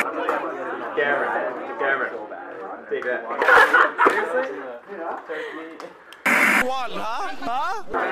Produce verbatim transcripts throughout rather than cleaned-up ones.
Cameron, Cameron, take that. Seriously? What, huh? Huh?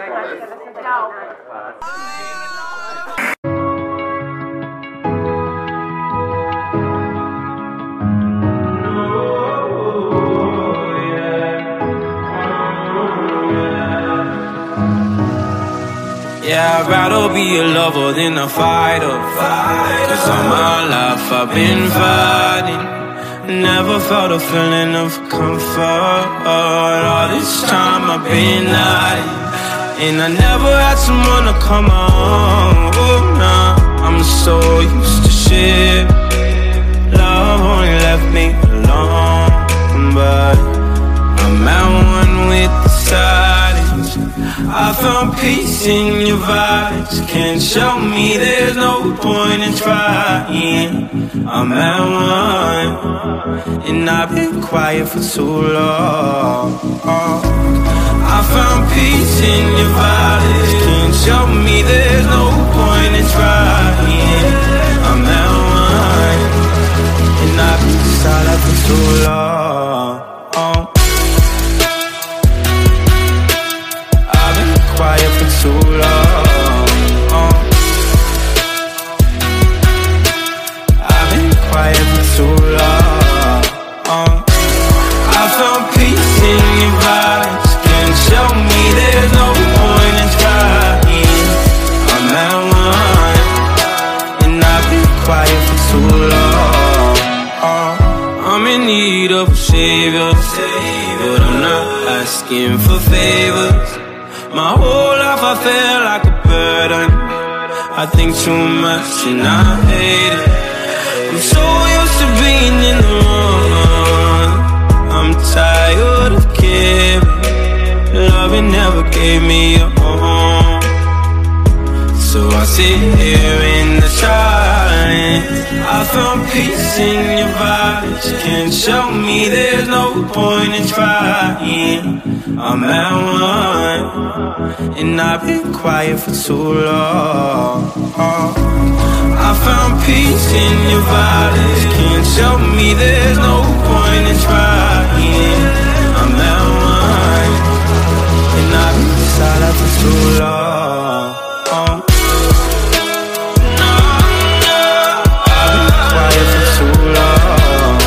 Yeah, I'd rather be a lover than a fighter. Cause all my life I've been fighting. Never felt a feeling of comfort. All this time I've been hiding, and I never had someone to come on. Oh, nah, I'm so used to shit. Love only left me alone, but I'm at one with the silence. I found peace in your vibes. Can't show me there's no point in trying. I'm at one, and I've been quiet for too long. I found peace in your vibes. Can't show me there's no point in trying. I'm at one, and I've been silent for too long. Quiet for too long. uh. I've been quiet for too long. uh. I found peace in your vibes. Can't show me there's no point in trying. I'm at one, and I've been quiet for too long. uh. I'm in need of a savior, but I'm not asking for favors. My whole life I feel like a burden. I think too much and I hate it. I'm so used to being in the wrong. I'm tired of caring. Loving never gave me a home. So I sit here in the silence. I found peace in your vibes. Can't show me there's no point in trying. I'm at one, and I've been quiet for too long. I found peace in your vibes. Can't show me there's no point in trying. I'm at one, and I've been silent for too long. I've been quiet for too long.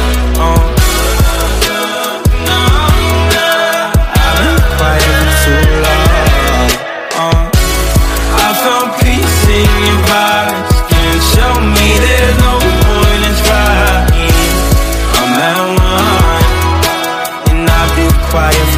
Quiet.